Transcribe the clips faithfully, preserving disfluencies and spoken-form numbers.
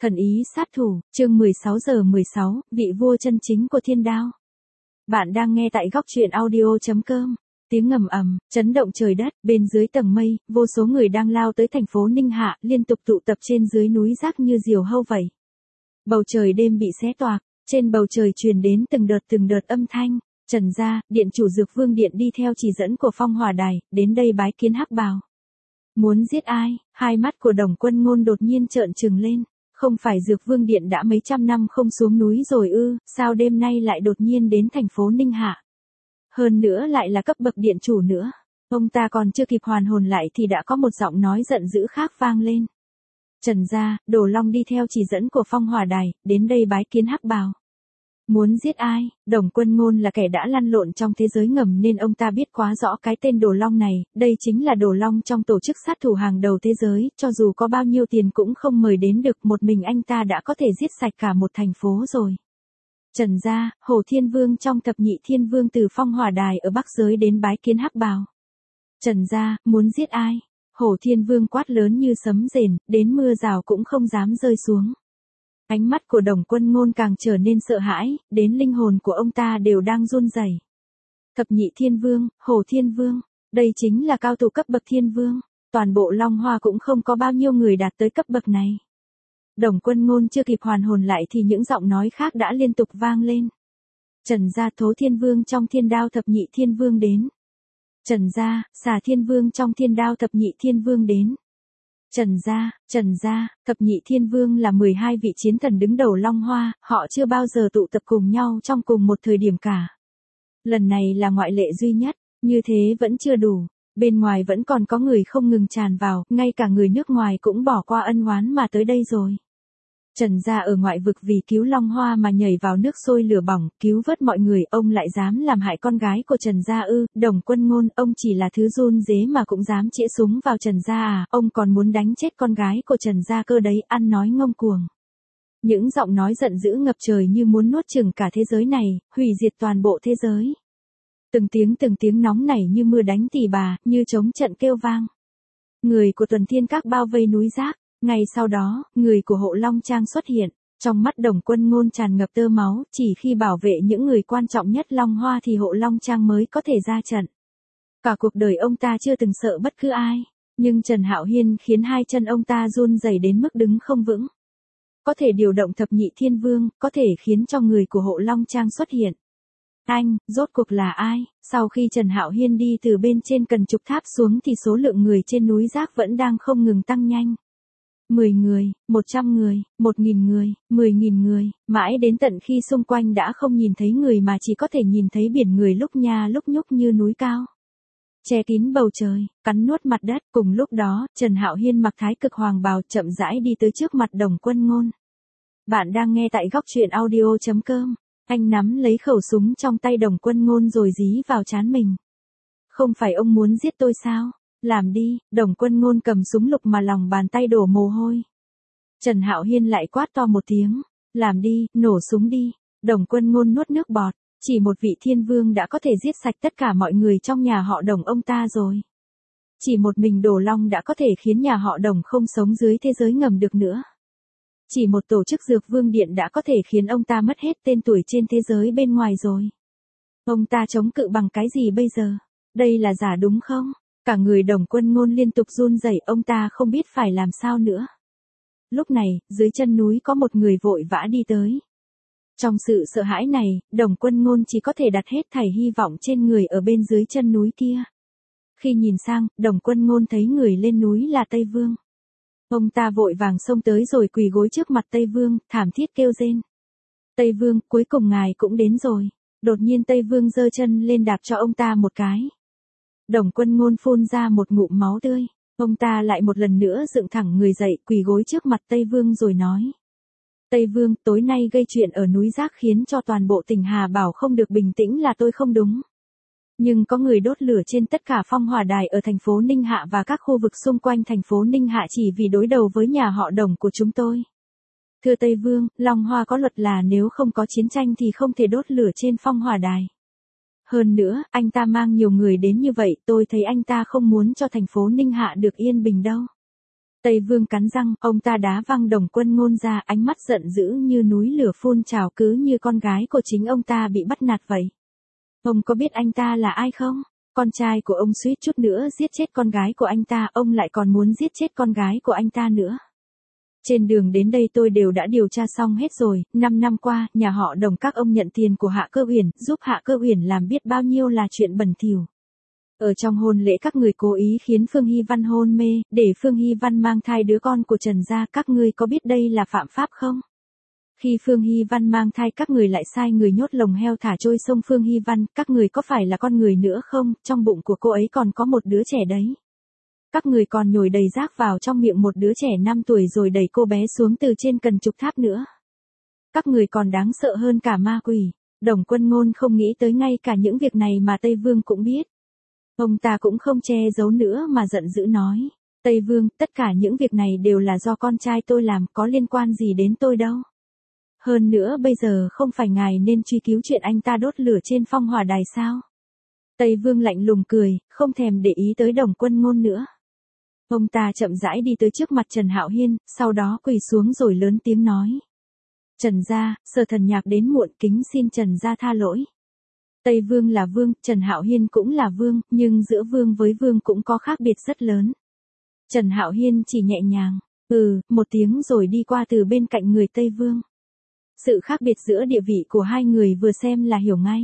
Thần ý sát thủ, chương mười sáu giờ mười sáu, vị vua chân chính của thiên đao. Bạn đang nghe tại góc truyện audio chấm com. Tiếng ngầm ầm, chấn động trời đất, bên dưới tầng mây, vô số người đang lao tới thành phố Ninh Hạ, liên tục tụ tập trên dưới núi rác như diều hâu vậy. Bầu trời đêm bị xé toạc, trên bầu trời truyền đến từng đợt từng đợt âm thanh. Trần gia, điện chủ Dược Vương điện đi theo chỉ dẫn của Phong Hỏa Đài, đến đây bái kiến Hắc Bào. Muốn giết ai? Hai mắt của Đồng Quân Ngôn đột nhiên trợn trừng lên. Không phải Dược Vương điện đã mấy trăm năm không xuống núi rồi ư, sao đêm nay lại đột nhiên đến thành phố Ninh Hạ? Hơn nữa lại là cấp bậc điện chủ nữa. Ông ta còn chưa kịp hoàn hồn lại thì đã có một giọng nói giận dữ khác vang lên. Trần gia, Đồ Long đi theo chỉ dẫn của Phong Hỏa Đài, đến đây bái kiến Hắc Bào. Muốn giết ai? Đồng Quân Ngôn là kẻ đã lăn lộn trong thế giới ngầm nên ông ta biết quá rõ cái tên Đồ Long này, đây chính là Đồ Long trong tổ chức sát thủ hàng đầu thế giới, cho dù có bao nhiêu tiền cũng không mời đến được, một mình anh ta đã có thể giết sạch cả một thành phố rồi. Trần gia, Hồ Thiên Vương trong thập nhị thiên vương từ Phong Hỏa Đài ở Bắc giới đến bái kiến Hắc Bào. Trần gia, muốn giết ai? Hồ Thiên Vương quát lớn như sấm rền, đến mưa rào cũng không dám rơi xuống. Ánh mắt của Đồng Quân Ngôn càng trở nên sợ hãi, đến linh hồn của ông ta đều đang run rẩy. Thập nhị thiên vương, Hồ Thiên Vương, đây chính là cao thủ cấp bậc thiên vương, toàn bộ Long Hoa cũng không có bao nhiêu người đạt tới cấp bậc này. Đồng Quân Ngôn chưa kịp hoàn hồn lại thì những giọng nói khác đã liên tục vang lên. Trần gia, Thố Thiên Vương trong Thiên Đao thập nhị thiên vương đến. Trần gia, Xà Thiên Vương trong Thiên Đao thập nhị thiên vương đến. Trần gia, Trần gia, thập nhị thiên vương là mười hai vị chiến thần đứng đầu Long Hoa, họ chưa bao giờ tụ tập cùng nhau trong cùng một thời điểm cả. Lần này là ngoại lệ duy nhất, như thế vẫn chưa đủ, bên ngoài vẫn còn có người không ngừng tràn vào, ngay cả người nước ngoài cũng bỏ qua ân oán mà tới đây rồi. Trần gia ở ngoại vực vì cứu Long Hoa mà nhảy vào nước sôi lửa bỏng, cứu vớt mọi người, ông lại dám làm hại con gái của Trần gia ư? Đồng Quân Ngôn, ông chỉ là thứ run rế mà cũng dám chĩa súng vào Trần gia à? Ông còn muốn đánh chết con gái của Trần gia cơ đấy, ăn nói ngông cuồng. Những giọng nói giận dữ ngập trời như muốn nuốt chửng cả thế giới này, hủy diệt toàn bộ thế giới. Từng tiếng từng tiếng nóng nảy như mưa đánh tỉ bà, như trống trận kêu vang. Người của Tuần Thiên Các bao vây núi rác. Ngay sau đó, người của Hộ Long Trang xuất hiện, trong mắt Đồng Quân Ngôn tràn ngập tơ máu, chỉ khi bảo vệ những người quan trọng nhất Long Hoa thì Hộ Long Trang mới có thể ra trận. Cả cuộc đời ông ta chưa từng sợ bất cứ ai, nhưng Trần Hạo Hiên khiến hai chân ông ta run rẩy đến mức đứng không vững. Có thể điều động thập nhị thiên vương, có thể khiến cho người của Hộ Long Trang xuất hiện. Anh, rốt cuộc là ai? Sau khi Trần Hạo Hiên đi từ bên trên cần trục tháp xuống thì số lượng người trên núi rác vẫn đang không ngừng tăng nhanh. mười người, một trăm người, một nghìn người, mười nghìn người, mãi đến tận khi xung quanh đã không nhìn thấy người mà chỉ có thể nhìn thấy biển người lúc nha lúc nhúc như núi cao. Che kín bầu trời, cắn nuốt mặt đất, cùng lúc đó, Trần Hạo Hiên mặc thái cực hoàng bào chậm rãi đi tới trước mặt Đồng Quân Ngôn. Bạn đang nghe tại góc truyện audio chấm com, anh nắm lấy khẩu súng trong tay Đồng Quân Ngôn rồi dí vào trán mình. Không phải ông muốn giết tôi sao? Làm đi, Đồng Quân Ngôn cầm súng lục mà lòng bàn tay đổ mồ hôi. Trần Hạo Hiên lại quát to một tiếng, làm đi, nổ súng đi. Đồng Quân Ngôn nuốt nước bọt, chỉ một vị thiên vương đã có thể giết sạch tất cả mọi người trong nhà họ Đồng ông ta rồi. Chỉ một mình Đồ Long đã có thể khiến nhà họ Đồng không sống dưới thế giới ngầm được nữa. Chỉ một tổ chức Dược Vương Điện đã có thể khiến ông ta mất hết tên tuổi trên thế giới bên ngoài rồi. Ông ta chống cự bằng cái gì bây giờ? Đây là giả đúng không? Cả người Đồng Quân Ngôn liên tục run rẩy, ông ta không biết phải làm sao nữa. Lúc này, dưới chân núi có một người vội vã đi tới. Trong sự sợ hãi này, Đồng Quân Ngôn chỉ có thể đặt hết thảy hy vọng trên người ở bên dưới chân núi kia. Khi nhìn sang, Đồng Quân Ngôn thấy người lên núi là Tây Vương. Ông ta vội vàng xông tới rồi quỳ gối trước mặt Tây Vương, thảm thiết kêu rên. Tây Vương, cuối cùng ngài cũng đến rồi. Đột nhiên Tây Vương giơ chân lên đạp cho ông ta một cái. Đồng Quân Ngôn phun ra một ngụm máu tươi, ông ta lại một lần nữa dựng thẳng người dậy, quỳ gối trước mặt Tây Vương rồi nói. Tây Vương, tối nay gây chuyện ở núi rác khiến cho toàn bộ tỉnh Hà Bảo không được bình tĩnh là tôi không đúng. Nhưng có người đốt lửa trên tất cả Phong Hỏa Đài ở thành phố Ninh Hạ và các khu vực xung quanh thành phố Ninh Hạ chỉ vì đối đầu với nhà họ Đồng của chúng tôi. Thưa Tây Vương, Long Hoa có luật là nếu không có chiến tranh thì không thể đốt lửa trên Phong Hỏa Đài. Hơn nữa, anh ta mang nhiều người đến như vậy, tôi thấy anh ta không muốn cho thành phố Ninh Hạ được yên bình đâu. Tây Vương cắn răng, ông ta đá văng Đồng Quân Ngôn ra, ánh mắt giận dữ như núi lửa phun trào, cứ như con gái của chính ông ta bị bắt nạt vậy. Ông có biết anh ta là ai không? Con trai của ông suýt chút nữa giết chết con gái của anh ta, ông lại còn muốn giết chết con gái của anh ta nữa. Trên đường đến đây tôi đều đã điều tra xong hết rồi, năm năm qua, nhà họ Đồng các ông nhận tiền của Hạ Cơ Uyển, giúp Hạ Cơ Uyển làm biết bao nhiêu là chuyện bẩn thỉu. Ở trong hôn lễ các người cố ý khiến Phương Hy Văn hôn mê, để Phương Hy Văn mang thai đứa con của Trần gia, các ngươi có biết đây là phạm pháp không? Khi Phương Hy Văn mang thai các người lại sai người nhốt lồng heo thả trôi sông Phương Hy Văn, các người có phải là con người nữa không? Trong bụng của cô ấy còn có một đứa trẻ đấy. Các người còn nhồi đầy rác vào trong miệng một đứa trẻ năm tuổi rồi đẩy cô bé xuống từ trên cần trục tháp nữa. Các người còn đáng sợ hơn cả ma quỷ. Đồng Quân Ngôn không nghĩ tới ngay cả những việc này mà Tây Vương cũng biết. Ông ta cũng không che giấu nữa mà giận dữ nói. Tây Vương, tất cả những việc này đều là do con trai tôi làm, có liên quan gì đến tôi đâu. Hơn nữa bây giờ không phải ngài nên truy cứu chuyện anh ta đốt lửa trên phong hỏa đài sao? Tây Vương lạnh lùng cười, không thèm để ý tới Đồng Quân Ngôn nữa. Ông ta chậm rãi đi tới trước mặt Trần Hạo Hiên, sau đó quỳ xuống rồi lớn tiếng nói. Trần gia, Sở Thần Nhạc đến muộn, kính xin Trần gia tha lỗi. Tây Vương là vương, Trần Hạo Hiên cũng là vương, nhưng giữa vương với vương cũng có khác biệt rất lớn. Trần Hạo Hiên chỉ nhẹ nhàng, ừ, một tiếng rồi đi qua từ bên cạnh người Tây Vương. Sự khác biệt giữa địa vị của hai người vừa xem là hiểu ngay.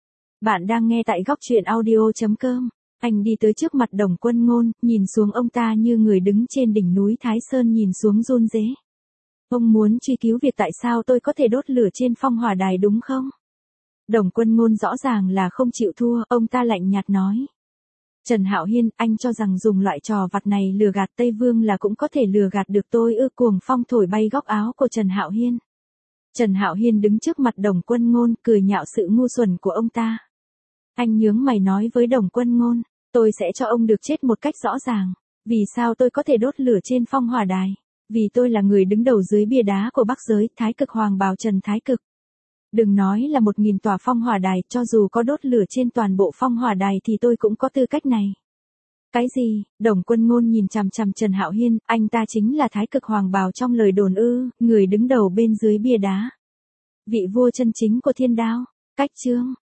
Bạn đang nghe tại góc truyện audio chấm com. Anh đi tới trước mặt Đồng Quân Ngôn, nhìn xuống ông ta như người đứng trên đỉnh núi Thái Sơn nhìn xuống run rế. Ông muốn truy cứu việc tại sao tôi có thể đốt lửa trên phong hỏa đài đúng không? Đồng Quân Ngôn rõ ràng là không chịu thua, ông ta lạnh nhạt nói. Trần Hạo Hiên, anh cho rằng dùng loại trò vặt này lừa gạt Tây Vương là cũng có thể lừa gạt được tôi ư? Cuồng phong thổi bay góc áo của Trần Hạo Hiên. Trần Hạo Hiên đứng trước mặt Đồng Quân Ngôn, cười nhạo sự ngu xuẩn của ông ta. Anh nhướng mày nói với Đồng Quân Ngôn, tôi sẽ cho ông được chết một cách rõ ràng. Vì sao tôi có thể đốt lửa trên phong hỏa đài? Vì tôi là người đứng đầu dưới bia đá của Bắc giới, Thái Cực Hoàng bào Trần Thái Cực. Đừng nói là một nghìn tòa phong hỏa đài, cho dù có đốt lửa trên toàn bộ phong hỏa đài thì tôi cũng có tư cách này. Cái gì? Đồng Quân Ngôn nhìn chằm chằm Trần Hạo Hiên, anh ta chính là Thái Cực Hoàng bào trong lời đồn ư, người đứng đầu bên dưới bia đá. Vị vua chân chính của Thiên Đao. Cách chương